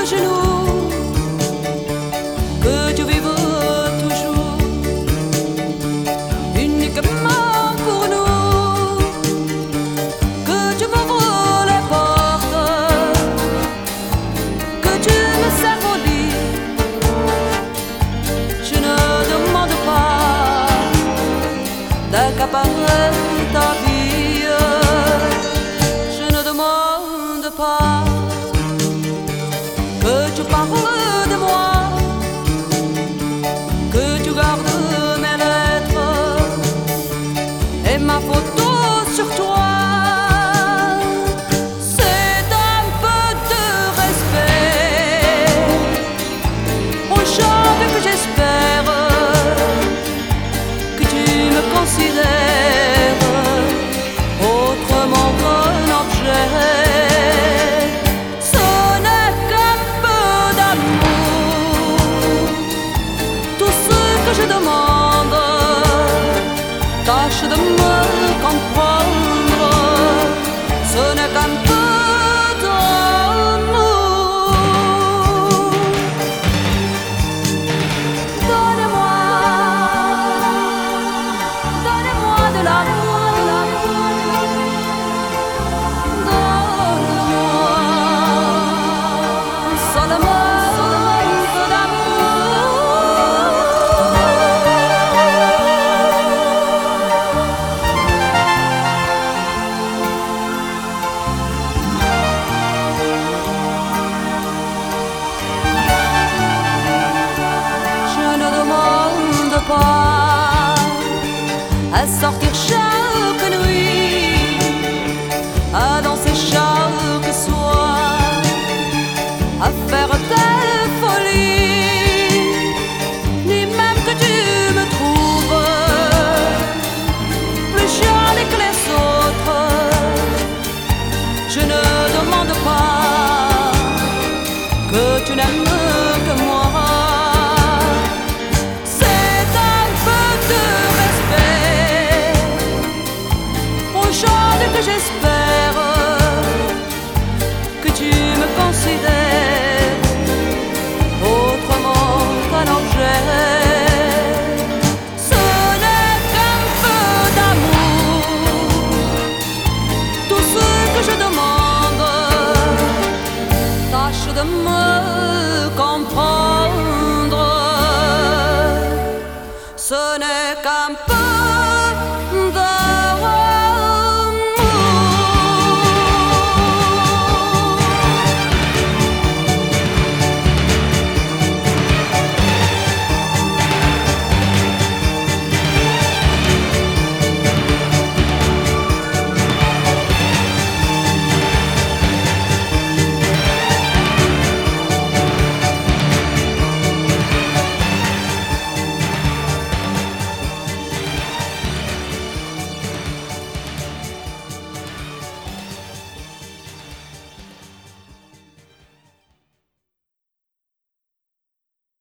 genoux, que tu vives toujours uniquement pour nous, que tu m'ouvres les portes, que tu me sers au lit. Je ne demande pas d'accaparer ta vie, je ne demande pas que tu parles de moi, que tu gardes mes lettres et ma photo sur toi. C'est un peu de respect au chante que j'espère que tu me considères autrement qu'un objet. Ce n'est qu'un peu d'amour, tout ce que je demande. Tâche de me comprendre, ce n'est qu'un peu d'amour. Donnez-moi, donnez-moi de l'amour, donne-moi seulement un peu d'amour. Je ne demande pas à sortir chaque nuit, à danser chaque soir, à faire des folies, ni même que tu me trouves plus jolie que les autres. Je ne demande pas que tu n'aimes que moi. C'est un peu de respect aux gens que j'espère que tu me considères autrement qu'un objet. Ce n'est qu'un peu d'amour, tout ce que je demande. Tâche de me